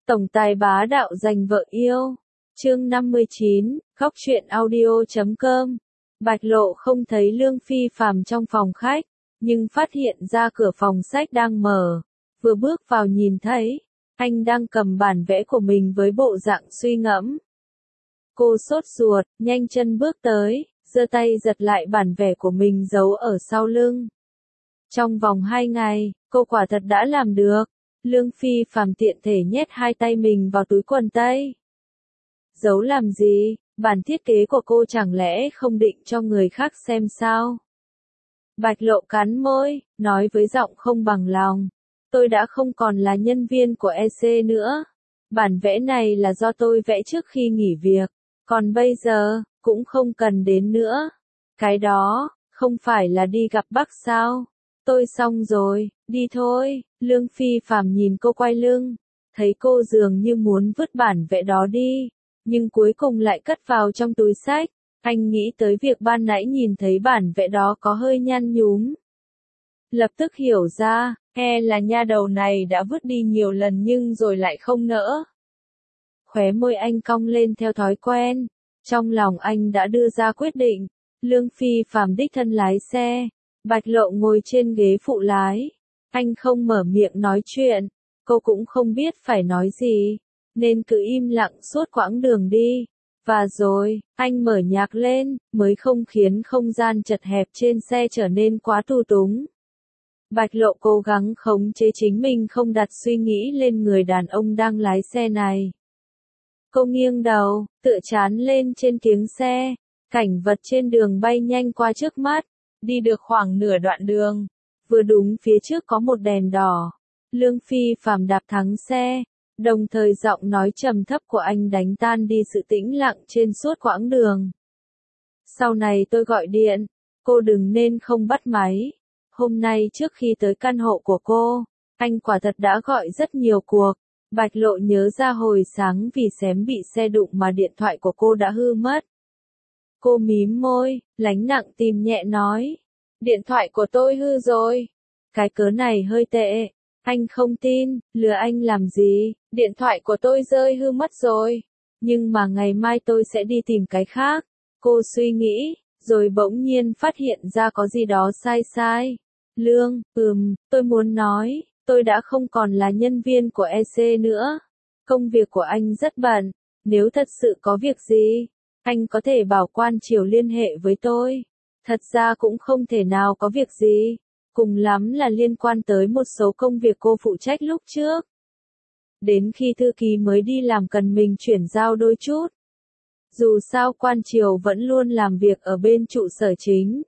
Tổng tài bá đạo giành vợ yêu. Chương 59, khóc chuyện audio.com. Bạch Lộ không thấy Lương Phi Phàm trong phòng khách, nhưng phát hiện ra cửa phòng sách đang mở. Vừa bước vào nhìn thấy, anh đang cầm bản vẽ của mình với bộ dạng suy ngẫm. Cô sốt ruột, nhanh chân bước tới, giơ tay giật lại bản vẽ của mình giấu ở sau lưng. Trong vòng 2 ngày, cô quả thật đã làm được. Lương Phi Phàm tiện thể nhét 2 tay mình vào túi quần tây. Giấu làm gì, bản thiết kế của cô chẳng lẽ không định cho người khác xem sao? Bạch Lộ cắn môi, nói với giọng không bằng lòng. Tôi đã không còn là nhân viên của EC nữa. Bản vẽ này là do tôi vẽ trước khi nghỉ việc. Còn bây giờ, cũng không cần đến nữa. Cái đó, không phải là đi gặp bác sao? Tôi xong rồi, đi thôi. Lương Phi Phàm nhìn cô quay lưng. Thấy cô dường như muốn vứt bản vẽ đó đi. Nhưng cuối cùng lại cất vào trong túi sách. Anh nghĩ tới việc ban nãy nhìn thấy bản vẽ đó có hơi nhăn nhúm. Lập tức hiểu ra, là nha đầu này đã vứt đi nhiều lần nhưng rồi lại không nỡ. Khóe môi anh cong lên theo thói quen. Trong lòng anh đã đưa ra quyết định. Lương Phi Phàm đích thân lái xe. Bạch Lộ ngồi trên ghế phụ lái. Anh không mở miệng nói chuyện. Cô cũng không biết phải nói gì. Nên cứ im lặng suốt quãng đường đi. Và rồi, anh mở nhạc lên, mới không khiến không gian chật hẹp trên xe trở nên quá tù túng. Bạch Lộ cố gắng khống chế chính mình không đặt suy nghĩ lên người đàn ông đang lái xe này. Cô nghiêng đầu, tựa chán lên trên kiếng xe. Cảnh vật trên đường bay nhanh qua trước mắt. Đi được khoảng nửa đoạn đường. Vừa đúng phía trước có một đèn đỏ. Lương Phi Phàm đạp thắng xe. Đồng thời giọng nói trầm thấp của anh đánh tan đi sự tĩnh lặng trên suốt quãng đường. Sau này tôi gọi điện, cô đừng nên không bắt máy. Hôm nay trước khi tới căn hộ của cô, anh quả thật đã gọi rất nhiều cuộc. Bạch Lộ nhớ ra hồi sáng vì xém bị xe đụng mà điện thoại của cô đã hư mất. Cô mím môi, lánh nặng tìm nhẹ nói. Điện thoại của tôi hư rồi. Cái cớ này hơi tệ. Anh không tin, lừa anh làm gì, điện thoại của tôi rơi hư mất rồi. Nhưng mà ngày mai tôi sẽ đi tìm cái khác. Cô suy nghĩ, rồi bỗng nhiên phát hiện ra có gì đó sai sai. Lương, tôi muốn nói, tôi đã không còn là nhân viên của EC nữa. Công việc của anh rất bận, nếu thật sự có việc gì, anh có thể bảo quan triều liên hệ với tôi. Thật ra cũng không thể nào có việc gì. Cùng lắm là liên quan tới một số công việc cô phụ trách lúc trước. Đến khi thư ký mới đi làm cần mình chuyển giao đôi chút. Dù sao quan triều vẫn luôn làm việc ở bên trụ sở chính.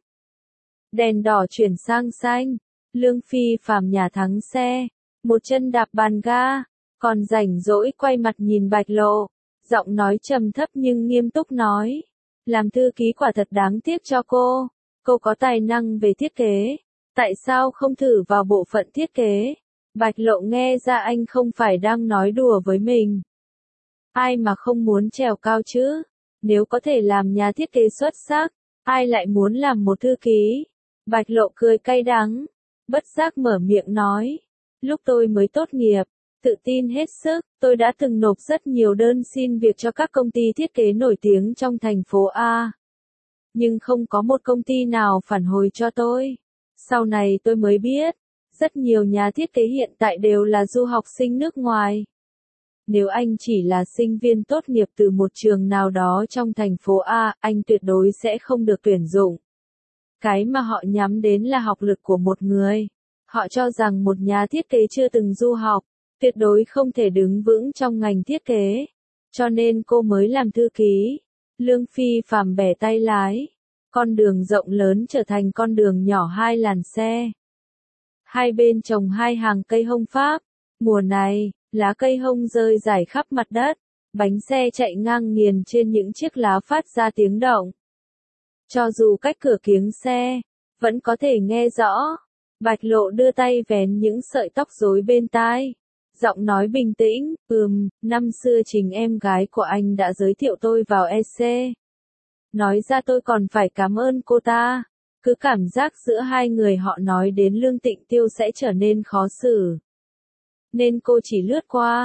Đèn đỏ chuyển sang xanh. Lương Phi Phàm nhà thắng xe. Một chân đạp bàn ga. Còn rảnh rỗi quay mặt nhìn Bạch Lộ. Giọng nói trầm thấp nhưng nghiêm túc nói. Làm thư ký quả thật đáng tiếc cho cô. Cô có tài năng về thiết kế. Tại sao không thử vào bộ phận thiết kế? Bạch Lộ nghe ra anh không phải đang nói đùa với mình. Ai mà không muốn trèo cao chứ? Nếu có thể làm nhà thiết kế xuất sắc, ai lại muốn làm một thư ký? Bạch Lộ cười cay đắng, bất giác mở miệng nói. Lúc tôi mới tốt nghiệp, tự tin hết sức, tôi đã từng nộp rất nhiều đơn xin việc cho các công ty thiết kế nổi tiếng trong thành phố A. Nhưng không có một công ty nào phản hồi cho tôi. Sau này tôi mới biết, rất nhiều nhà thiết kế hiện tại đều là du học sinh nước ngoài. Nếu anh chỉ là sinh viên tốt nghiệp từ một trường nào đó trong thành phố A, anh tuyệt đối sẽ không được tuyển dụng. Cái mà họ nhắm đến là học lực của một người. Họ cho rằng một nhà thiết kế chưa từng du học, tuyệt đối không thể đứng vững trong ngành thiết kế. Cho nên cô mới làm thư ký. Lương Phi Phàm bẻ tay lái. Con đường rộng lớn trở thành con đường nhỏ 2 làn xe. Hai bên trồng 2 hàng cây hông Pháp. Mùa này, lá cây hông rơi rải khắp mặt đất. Bánh xe chạy ngang nghiền trên những chiếc lá phát ra tiếng động. Cho dù cách cửa kiếng xe, vẫn có thể nghe rõ. Bạch Lộ đưa tay vén những sợi tóc rối bên tai. Giọng nói bình tĩnh, năm xưa chính em gái của anh đã giới thiệu tôi vào EC. Nói ra tôi còn phải cảm ơn cô ta. Cứ cảm giác giữa hai người họ nói đến Lương Tịnh Tiêu sẽ trở nên khó xử. Nên cô chỉ lướt qua.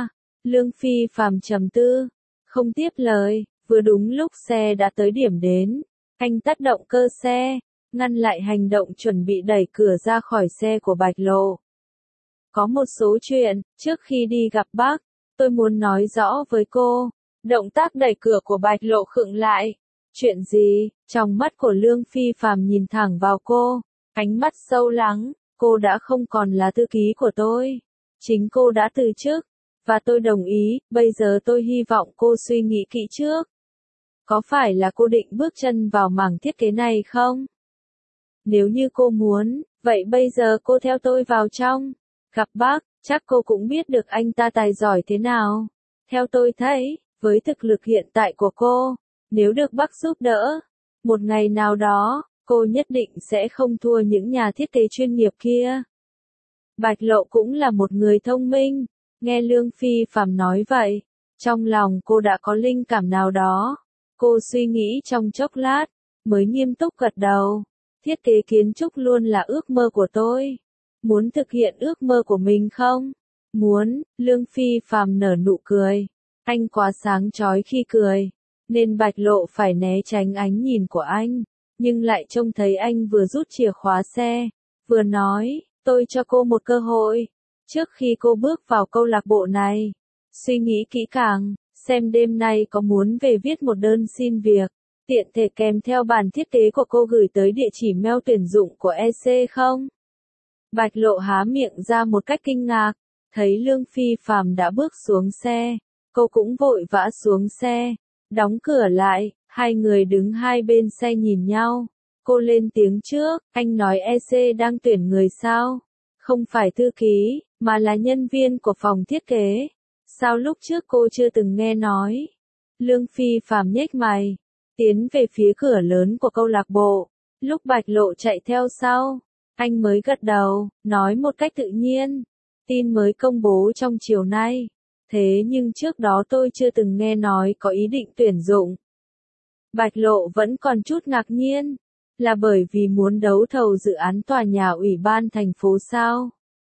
Lương Phi Phàm trầm tư, không tiếp lời, vừa đúng lúc xe đã tới điểm đến. Anh tắt động cơ xe, ngăn lại hành động chuẩn bị đẩy cửa ra khỏi xe của Bạch Lộ. Có một số chuyện, trước khi đi gặp bác, tôi muốn nói rõ với cô. Động tác đẩy cửa của Bạch Lộ khựng lại. Chuyện gì? Trong mắt của Lương Phi Phàm nhìn thẳng vào cô, ánh mắt sâu lắng, cô đã không còn là thư ký của tôi. Chính cô đã từ chức, và tôi đồng ý, bây giờ tôi hy vọng cô suy nghĩ kỹ trước. Có phải là cô định bước chân vào mảng thiết kế này không? Nếu như cô muốn, vậy bây giờ cô theo tôi vào trong. Gặp bác, chắc cô cũng biết được anh ta tài giỏi thế nào. Theo tôi thấy, với thực lực hiện tại của cô, nếu được bác giúp đỡ, một ngày nào đó, cô nhất định sẽ không thua những nhà thiết kế chuyên nghiệp kia. Bạch Lộ cũng là một người thông minh, nghe Lương Phi Phàm nói vậy, trong lòng cô đã có linh cảm nào đó. Cô suy nghĩ trong chốc lát, mới nghiêm túc gật đầu. Thiết kế kiến trúc luôn là ước mơ của tôi. Muốn thực hiện ước mơ của mình không? Muốn, Lương Phi Phàm nở nụ cười. Anh quá sáng chói khi cười, nên Bạch Lộ phải né tránh ánh nhìn của anh, nhưng lại trông thấy anh vừa rút chìa khóa xe, vừa nói, tôi cho cô một cơ hội. Trước khi cô bước vào câu lạc bộ này, suy nghĩ kỹ càng, xem đêm nay có muốn về viết một đơn xin việc, tiện thể kèm theo bản thiết kế của cô gửi tới địa chỉ mail tuyển dụng của EC không? Bạch Lộ há miệng ra một cách kinh ngạc, thấy Lương Phi Phàm đã bước xuống xe, cô cũng vội vã xuống xe, đóng cửa lại, hai người đứng hai bên xe nhìn nhau. Cô lên tiếng trước, anh nói EC đang tuyển người sao? Không phải thư ký, mà là nhân viên của phòng thiết kế. Sao lúc trước cô chưa từng nghe nói? Lương Phi Phàm nhếch mày, tiến về phía cửa lớn của câu lạc bộ. Lúc Bạch Lộ chạy theo sau, anh mới gật đầu, nói một cách tự nhiên. Tin mới công bố trong chiều nay. Thế nhưng trước đó tôi chưa từng nghe nói có ý định tuyển dụng. Bạch Lộ vẫn còn chút ngạc nhiên. Là bởi vì muốn đấu thầu dự án tòa nhà ủy ban thành phố sao?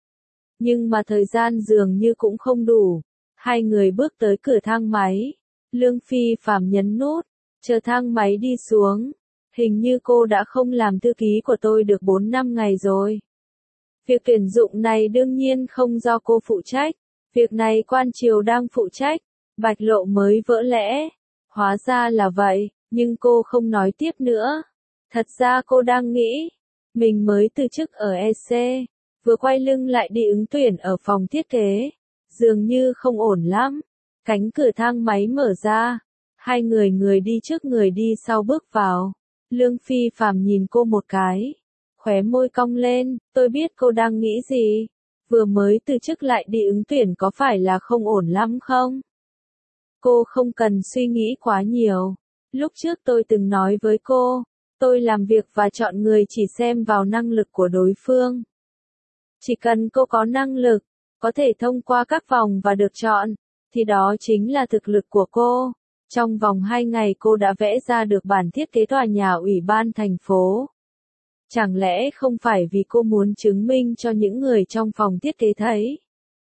Nhưng mà thời gian dường như cũng không đủ. Hai người bước tới cửa thang máy. Lương Phi Phàm nhấn nút, chờ thang máy đi xuống. Hình như cô đã không làm thư ký của tôi được 4 năm ngày rồi. Việc tuyển dụng này đương nhiên không do cô phụ trách. Việc này quan triều đang phụ trách. Bạch Lộ mới vỡ lẽ. Hóa ra là vậy, nhưng cô không nói tiếp nữa. Thật ra cô đang nghĩ, mình mới từ chức ở EC, vừa quay lưng lại đi ứng tuyển ở phòng thiết kế. Dường như không ổn lắm. Cánh cửa thang máy mở ra. Hai người đi trước người đi sau bước vào. Lương Phi Phàm nhìn cô một cái. Khóe môi cong lên, tôi biết cô đang nghĩ gì. Vừa mới từ chức lại đi ứng tuyển có phải là không ổn lắm không? Cô không cần suy nghĩ quá nhiều. Lúc trước tôi từng nói với cô, tôi làm việc và chọn người chỉ xem vào năng lực của đối phương. Chỉ cần cô có năng lực, có thể thông qua các vòng và được chọn, thì đó chính là thực lực của cô. Trong vòng 2 ngày cô đã vẽ ra được bản thiết kế tòa nhà ủy ban thành phố. Chẳng lẽ không phải vì cô muốn chứng minh cho những người trong phòng thiết kế thấy?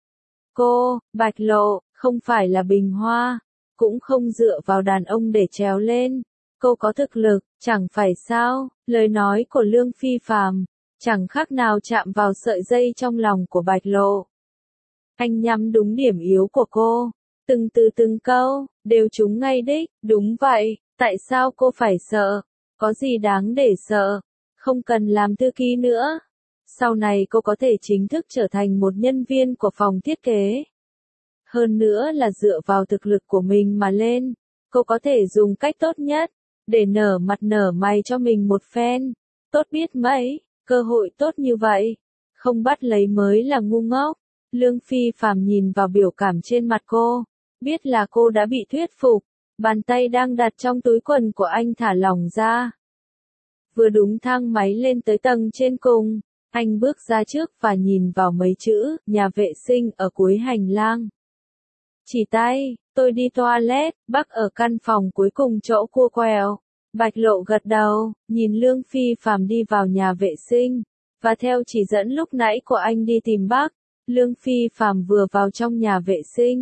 Cô, Bạch Lộ, không phải là bình hoa, cũng không dựa vào đàn ông để trèo lên. Cô có thực lực, chẳng phải sao? Lời nói của Lương Phi Phàm chẳng khác nào chạm vào sợi dây trong lòng của Bạch Lộ. Anh nhắm đúng điểm yếu của cô, từng từ từng câu, đều trúng ngay đích. Đúng vậy, tại sao cô phải sợ? Có gì đáng để sợ? Không cần làm thư ký nữa. Sau này cô có thể chính thức trở thành một nhân viên của phòng thiết kế. Hơn nữa là dựa vào thực lực của mình mà lên. Cô có thể dùng cách tốt nhất, để nở mặt nở mày cho mình một phen. Tốt biết mấy, cơ hội tốt như vậy. Không bắt lấy mới là ngu ngốc. Lương Phi Phàm nhìn vào biểu cảm trên mặt cô. Biết là cô đã bị thuyết phục. Bàn tay đang đặt trong túi quần của anh thả lỏng ra. Vừa đúng thang máy lên tới tầng trên cùng, anh bước ra trước và nhìn vào mấy chữ, nhà vệ sinh ở cuối hành lang. Chỉ tay, tôi đi toilet, bác ở căn phòng cuối cùng chỗ cua quẹo. Bạch Lộ gật đầu, nhìn Lương Phi Phàm đi vào nhà vệ sinh, và theo chỉ dẫn lúc nãy của anh đi tìm bác. Lương Phi Phàm vừa vào trong nhà vệ sinh,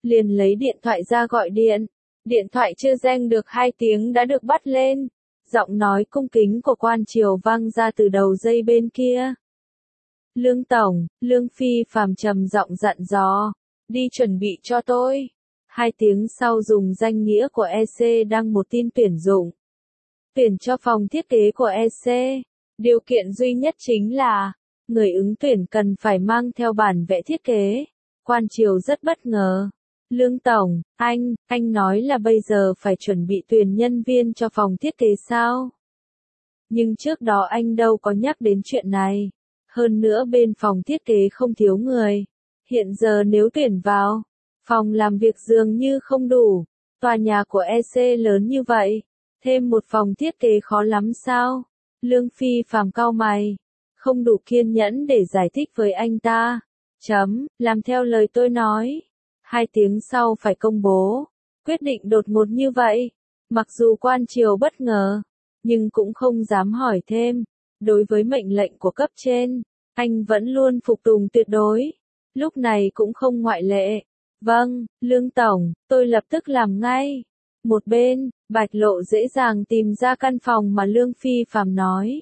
liền lấy điện thoại ra gọi điện. Điện thoại chưa reng được 2 tiếng đã được bắt lên. Giọng nói cung kính của quan triều vang ra từ đầu dây bên kia. Lương Tổng, Lương Phi Phàm trầm giọng dặn dò. Đi chuẩn bị cho tôi. 2 tiếng sau dùng danh nghĩa của EC đăng một tin tuyển dụng. Tuyển cho phòng thiết kế của EC. Điều kiện duy nhất chính là, người ứng tuyển cần phải mang theo bản vẽ thiết kế. Quan triều rất bất ngờ. Lương Tổng, anh nói là bây giờ phải chuẩn bị tuyển nhân viên cho phòng thiết kế sao? Nhưng trước đó anh đâu có nhắc đến chuyện này. Hơn nữa bên phòng thiết kế không thiếu người. Hiện giờ nếu tuyển vào, phòng làm việc dường như không đủ. Tòa nhà của EC lớn như vậy, thêm một phòng thiết kế khó lắm sao? Lương Phi Phàm cau mày, không đủ kiên nhẫn để giải thích với anh ta. Làm theo lời tôi nói. 2 tiếng sau phải công bố. Quyết định đột ngột như vậy. Mặc dù quan triều bất ngờ, nhưng cũng không dám hỏi thêm. Đối với mệnh lệnh của cấp trên, anh vẫn luôn phục tùng tuyệt đối. Lúc này cũng không ngoại lệ. Vâng, Lương Tổng, tôi lập tức làm ngay. Một bên, Bạch Lộ dễ dàng tìm ra căn phòng mà Lương Phi Phàm nói.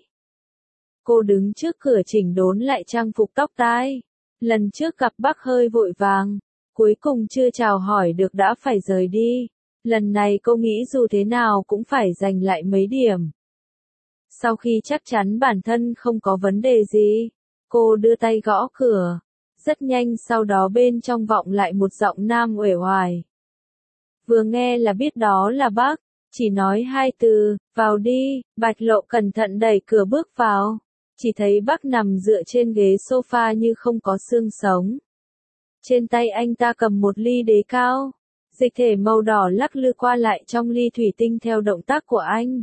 Cô đứng trước cửa chỉnh đốn lại trang phục tóc tai. Lần trước gặp bác hơi vội vàng, cuối cùng chưa chào hỏi được đã phải rời đi. Lần này cô nghĩ dù thế nào cũng phải giành lại mấy điểm. Sau khi chắc chắn bản thân không có vấn đề gì, cô đưa tay gõ cửa. Rất nhanh sau đó bên trong vọng lại một giọng nam uể oải. Vừa nghe là biết đó là bác, chỉ nói 2 từ, vào đi. Bạch Lộ cẩn thận đẩy cửa bước vào. Chỉ thấy bác nằm dựa trên ghế sofa như không có xương sống. Trên tay anh ta cầm một ly đế cao. Dịch thể màu đỏ lắc lư qua lại trong ly thủy tinh theo động tác của anh.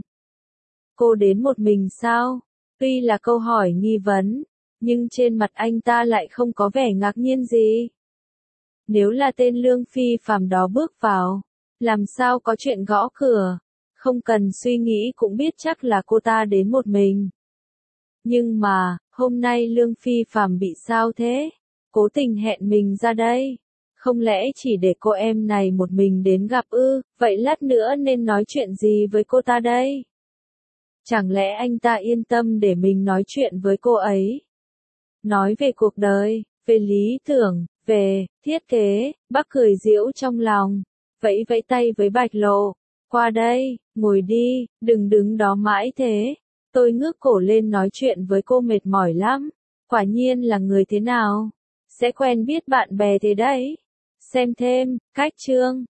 Cô đến một mình sao? Tuy là câu hỏi nghi vấn, nhưng trên mặt anh ta lại không có vẻ ngạc nhiên gì. Nếu là tên Lương Phi Phàm đó bước vào, làm sao có chuyện gõ cửa? Không cần suy nghĩ cũng biết chắc là cô ta đến một mình. Nhưng mà, hôm nay Lương Phi Phàm bị sao thế? Cố tình hẹn mình ra đây. Không lẽ chỉ để cô em này một mình đến gặp ư? Vậy lát nữa nên nói chuyện gì với cô ta đây? Chẳng lẽ anh ta yên tâm để mình nói chuyện với cô ấy? Nói về cuộc đời, về lý tưởng, về thiết kế, bác cười giễu trong lòng, vẫy vẫy tay với Bạch Lộ. Qua đây, ngồi đi, đừng đứng đó mãi thế. Tôi ngước cổ lên nói chuyện với cô mệt mỏi lắm. Quả nhiên là người thế nào? Sẽ quen biết bạn bè thế đấy. Xem thêm, cách chương.